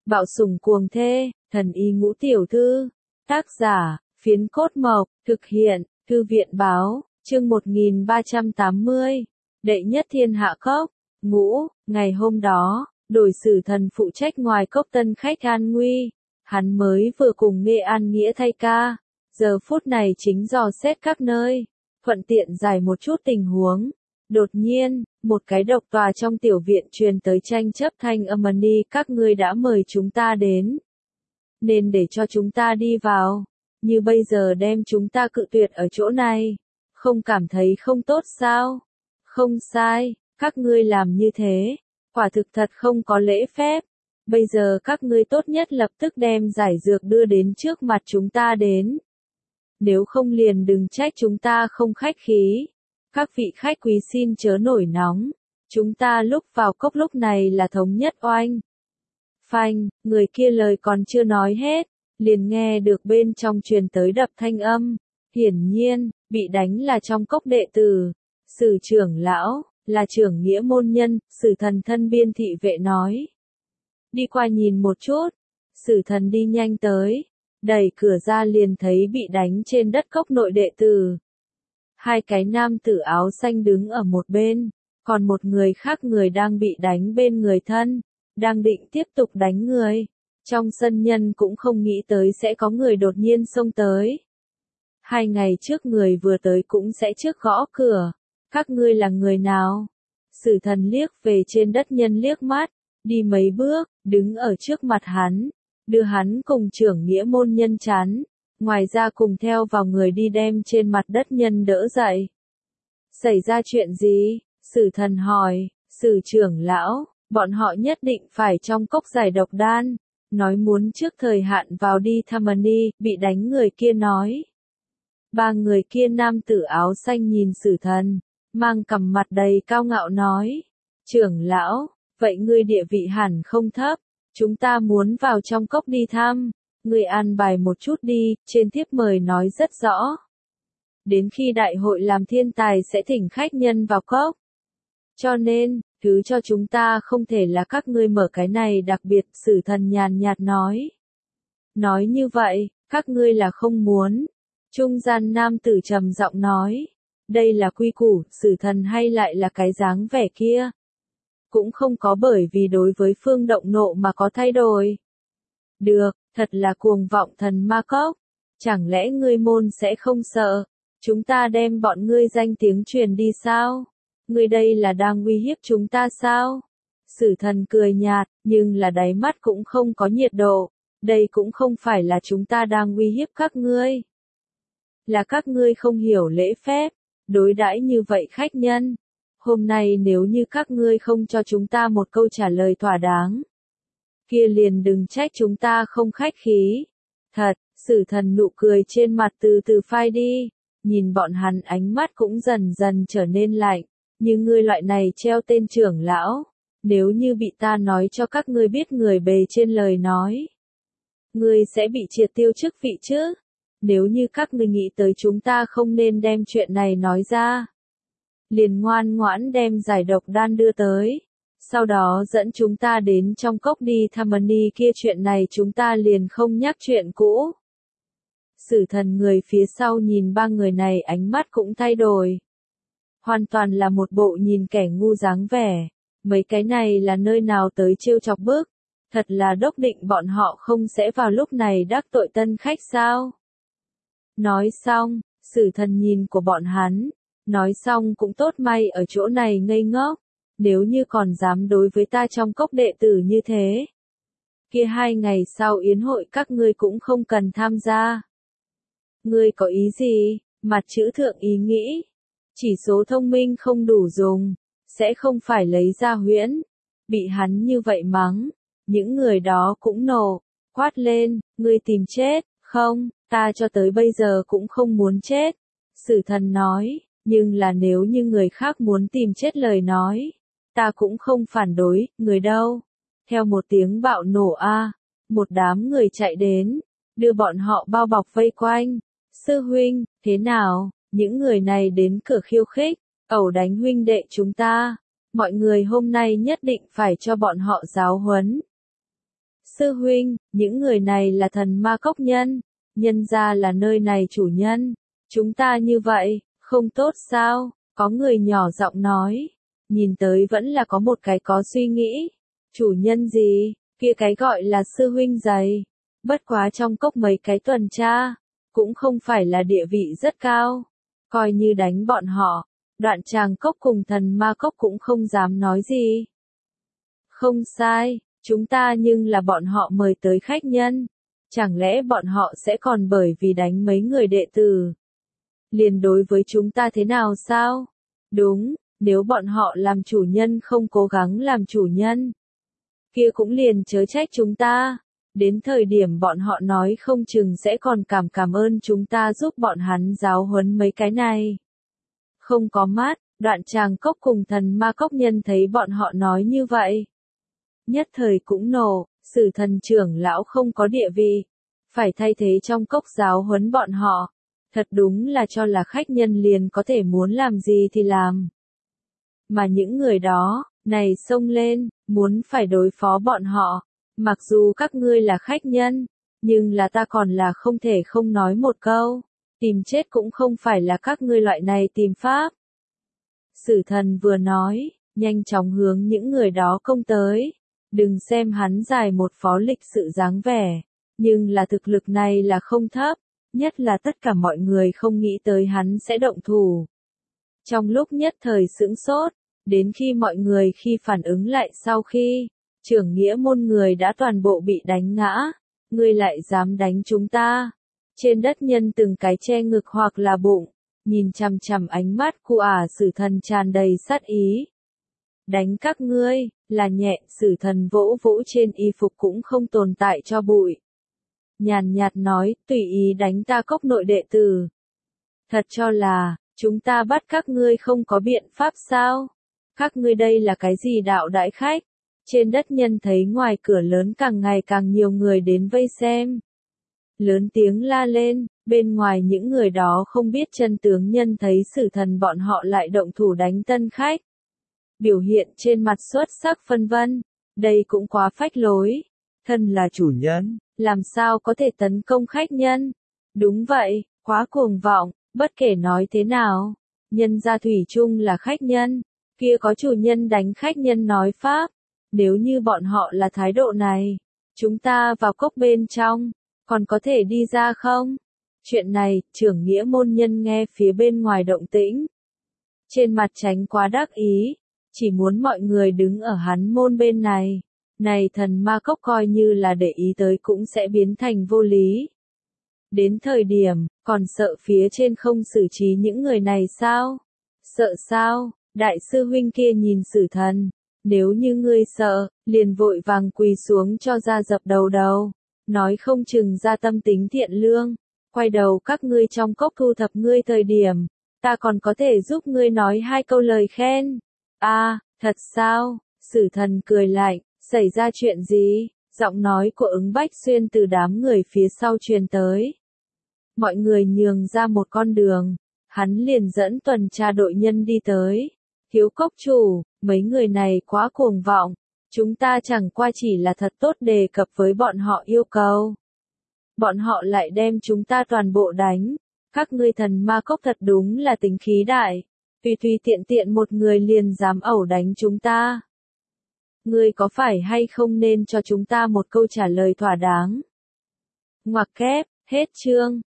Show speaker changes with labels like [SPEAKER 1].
[SPEAKER 1] Bạo sủng cuồng thê, thần y ngũ tiểu thư. Tác giả, Phiến Cốt Mộc, thực hiện, Thư viện báo, chương 1380. Đệ nhất thiên hạ cốc. Ngũ, ngày hôm đó, đổi Sử Thần phụ trách ngoài cốc tân khách an nguy. Hắn mới vừa cùng Nghệ An Nghĩa thay ca, giờ phút này chính dò xét các nơi, thuận tiện giải một chút tình huống. Đột nhiên, một cái độc tòa trong tiểu viện truyền tới tranh chấp thanh âm đi, các ngươi đã mời chúng ta đến, nên để cho chúng ta đi vào, như bây giờ đem chúng ta cự tuyệt ở chỗ này, không cảm thấy không tốt sao? Không sai, các ngươi làm như thế, quả thực thật không có lễ phép. Bây giờ các ngươi tốt nhất lập tức đem giải dược đưa đến trước mặt chúng ta đến. Nếu không liền đừng trách chúng ta không khách khí. Các vị khách quý xin chớ nổi nóng. Chúng ta lúc vào cốc lúc này là thống nhất oanh. Phanh, người kia lời còn chưa nói hết, liền nghe được bên trong truyền tới đập thanh âm. Hiển nhiên, bị đánh là trong cốc đệ tử. Sử trưởng lão, là trưởng nghĩa môn nhân, Sử Thần thân biên thị vệ nói. Đi qua nhìn một chút. Sử Thần đi nhanh tới, đẩy cửa ra liền thấy bị đánh trên đất cốc nội đệ tử. Hai cái nam tử áo xanh đứng ở một bên, còn một người khác người đang bị đánh bên người thân, đang định tiếp tục đánh người. Trong sân nhân cũng không nghĩ tới sẽ có người đột nhiên xông tới. 2 ngày trước người vừa tới cũng sẽ trước gõ cửa. Các ngươi là người nào? Sử Thần liếc về trên đất nhân liếc mắt, đi mấy bước, đứng ở trước mặt hắn, đưa hắn cùng trưởng nghĩa môn nhân chắn, ngoài ra cùng theo vào người đi đem trên mặt đất nhân đỡ dậy. Xảy ra chuyện gì? Sử Thần hỏi. Sử trưởng lão, bọn họ nhất định phải trong cốc giải độc đan, nói muốn trước thời hạn vào đi Thamani, bị đánh người kia nói. 3 người kia nam tử áo xanh nhìn Sử Thần, mang cằm mặt đầy cao ngạo nói. Trưởng lão, vậy ngươi địa vị hẳn không thấp, chúng ta muốn vào trong cốc đi thăm, ngươi an bài một chút đi, trên thiếp mời nói rất rõ. Đến khi đại hội làm thiên tài sẽ thỉnh khách nhân vào cốc. Cho nên, thứ cho chúng ta không thể là các ngươi mở cái này đặc biệt, Sử Thần nhàn nhạt nói. Nói như vậy, các ngươi là không muốn. Trung gian nam tử trầm giọng nói. Đây là quy củ, Sử Thần hay lại là cái dáng vẻ kia. Cũng không có bởi vì đối với phương động nộ mà có thay đổi. Được, thật là cuồng vọng thần ma cốc. Chẳng lẽ ngươi môn sẽ không sợ? Chúng ta đem bọn ngươi danh tiếng truyền đi sao? Ngươi đây là đang uy hiếp chúng ta sao? Sử Thần cười nhạt, nhưng là đáy mắt cũng không có nhiệt độ. Đây cũng không phải là chúng ta đang uy hiếp các ngươi. Là các ngươi không hiểu lễ phép, đối đãi như vậy khách nhân. Hôm nay nếu như các ngươi không cho chúng ta một câu trả lời thỏa đáng, kia liền đừng trách chúng ta không khách khí. Thật, Sử Thần nụ cười trên mặt từ từ phai đi, nhìn bọn hắn ánh mắt cũng dần dần trở nên lạnh. Như ngươi loại này treo tên trưởng lão, nếu như bị ta nói cho các ngươi biết người bề trên lời nói, ngươi sẽ bị triệt tiêu chức vị chứ. Nếu như các ngươi nghĩ tới chúng ta không nên đem chuyện này nói ra, liền ngoan ngoãn đem giải độc đan đưa tới, sau đó dẫn chúng ta đến trong cốc đi Thamani kia, chuyện này chúng ta liền không nhắc chuyện cũ. Sử Thần người phía sau nhìn 3 người này ánh mắt cũng thay đổi. Hoàn toàn là một bộ nhìn kẻ ngu dáng vẻ. Mấy cái này là nơi nào tới trêu chọc bức? Thật là đốc định bọn họ không sẽ vào lúc này đắc tội tân khách sao? Nói xong, Sử Thần nhìn của bọn hắn. Nói xong cũng tốt, may ở chỗ này ngây ngốc. Nếu như còn dám đối với ta trong cốc đệ tử như thế, kia 2 ngày sau yến hội các ngươi cũng không cần tham gia. Ngươi có ý gì? Mặt chữ thượng ý nghĩ. Chỉ số thông minh không đủ dùng, sẽ không phải lấy ra huyễn. Bị hắn như vậy mắng, những người đó cũng nổ, quát lên, ngươi tìm chết, không, ta cho tới bây giờ cũng không muốn chết. Sử Thần nói, nhưng là nếu như người khác muốn tìm chết lời nói, ta cũng không phản đối, người đâu. Theo một tiếng bạo nổ một đám người chạy đến, đưa bọn họ bao bọc vây quanh. Sư huynh, thế nào? Những người này đến cửa khiêu khích, ẩu đánh huynh đệ chúng ta. Mọi người hôm nay nhất định phải cho bọn họ giáo huấn. Sư huynh, những người này là thần ma cốc nhân, nhân ra là nơi này chủ nhân. Chúng ta như vậy, không tốt sao? Có người nhỏ giọng nói. Nhìn tới vẫn là có một cái có suy nghĩ. Chủ nhân gì? Kia cái gọi là sư huynh dày. Bất quá trong cốc mấy cái tuần tra, cũng không phải là địa vị rất cao. Coi như đánh bọn họ, Đoạn Tràng Cốc cùng thần ma cốc cũng không dám nói gì. Không sai, chúng ta nhưng là bọn họ mời tới khách nhân. Chẳng lẽ bọn họ sẽ còn bởi vì đánh mấy người đệ tử liền đối với chúng ta thế nào sao? Đúng, nếu bọn họ làm chủ nhân không cố gắng làm chủ nhân, kia cũng liền chớ trách chúng ta. Đến thời điểm bọn họ nói không chừng sẽ còn cảm ơn chúng ta giúp bọn hắn giáo huấn mấy cái này. Không có mắt, Đoạn Tràng Cốc cùng thần ma cốc nhân thấy bọn họ nói như vậy. Nhất thời cũng nổ, Sử Thần trưởng lão không có địa vị, phải thay thế trong cốc giáo huấn bọn họ. Thật đúng là cho là khách nhân liền có thể muốn làm gì thì làm. Mà những người đó, này xông lên, muốn phải đối phó bọn họ. Mặc dù các ngươi là khách nhân, nhưng là ta còn là không thể không nói một câu. Tìm chết cũng không phải là các ngươi loại này tìm pháp. Sử Thần vừa nói, nhanh chóng hướng những người đó công tới. Đừng xem hắn dài một phó lịch sự dáng vẻ, nhưng là thực lực này là không thấp, nhất là tất cả mọi người không nghĩ tới hắn sẽ động thủ. Trong lúc nhất thời sững sốt, đến khi mọi người khi phản ứng lại sau khi, trưởng nghĩa môn người đã toàn bộ bị đánh ngã, ngươi lại dám đánh chúng ta. Trên đất nhân từng cái che ngực hoặc là bụng, nhìn chằm chằm ánh mắt của Sử Thần tràn đầy sát ý. Đánh các ngươi, là nhẹ, Sử Thần vỗ vỗ trên y phục cũng không tồn tại cho bụi. Nhàn nhạt nói, tùy ý đánh ta cốc nội đệ tử. Thật cho là, chúng ta bắt các ngươi không có biện pháp sao? Các ngươi đây là cái gì đạo đại khách? Trên đất nhân thấy ngoài cửa lớn càng ngày càng nhiều người đến vây xem. Lớn tiếng la lên, bên ngoài những người đó không biết chân tướng nhân thấy Sử Thần bọn họ lại động thủ đánh tân khách. Biểu hiện trên mặt xuất sắc phân vân, đây cũng quá phách lối. Thân là chủ nhân, làm sao có thể tấn công khách nhân? Đúng vậy, quá cuồng vọng, bất kể nói thế nào. Nhân gia thủy chung là khách nhân, kia có chủ nhân đánh khách nhân nói pháp. Nếu như bọn họ là thái độ này, chúng ta vào cốc bên trong, còn có thể đi ra không? Chuyện này, trưởng nghĩa môn nhân nghe phía bên ngoài động tĩnh. Trên mặt tránh quá đắc ý, chỉ muốn mọi người đứng ở hắn môn bên này. Này thần ma cốc coi như là để ý tới cũng sẽ biến thành vô lý. Đến thời điểm, còn sợ phía trên không xử trí những người này sao? Sợ sao? Đại sư huynh kia nhìn Sử Thần. Nếu như ngươi sợ, liền vội vàng quỳ xuống cho ra dập đầu đầu. Nói không chừng ra tâm tính thiện lương. Quay đầu các ngươi trong cốc thu thập ngươi thời điểm. Ta còn có thể giúp ngươi nói 2 câu lời khen. Thật sao? Sử Thần cười lạnh. Xảy ra chuyện gì? Giọng nói của Ứng Bách Xuyên từ đám người phía sau truyền tới. Mọi người nhường ra một con đường. Hắn liền dẫn tuần tra đội nhân đi tới. Thiếu cốc chủ, mấy người này quá cuồng vọng. Chúng ta chẳng qua chỉ là thật tốt đề cập với bọn họ yêu cầu. Bọn họ lại đem chúng ta toàn bộ đánh. Các ngươi thần ma cốc thật đúng là tính khí đại. Tùy tiện tiện một người liền dám ẩu đánh chúng ta. Ngươi có phải hay không nên cho chúng ta một câu trả lời thỏa đáng? Ngoặc kép, hết chương.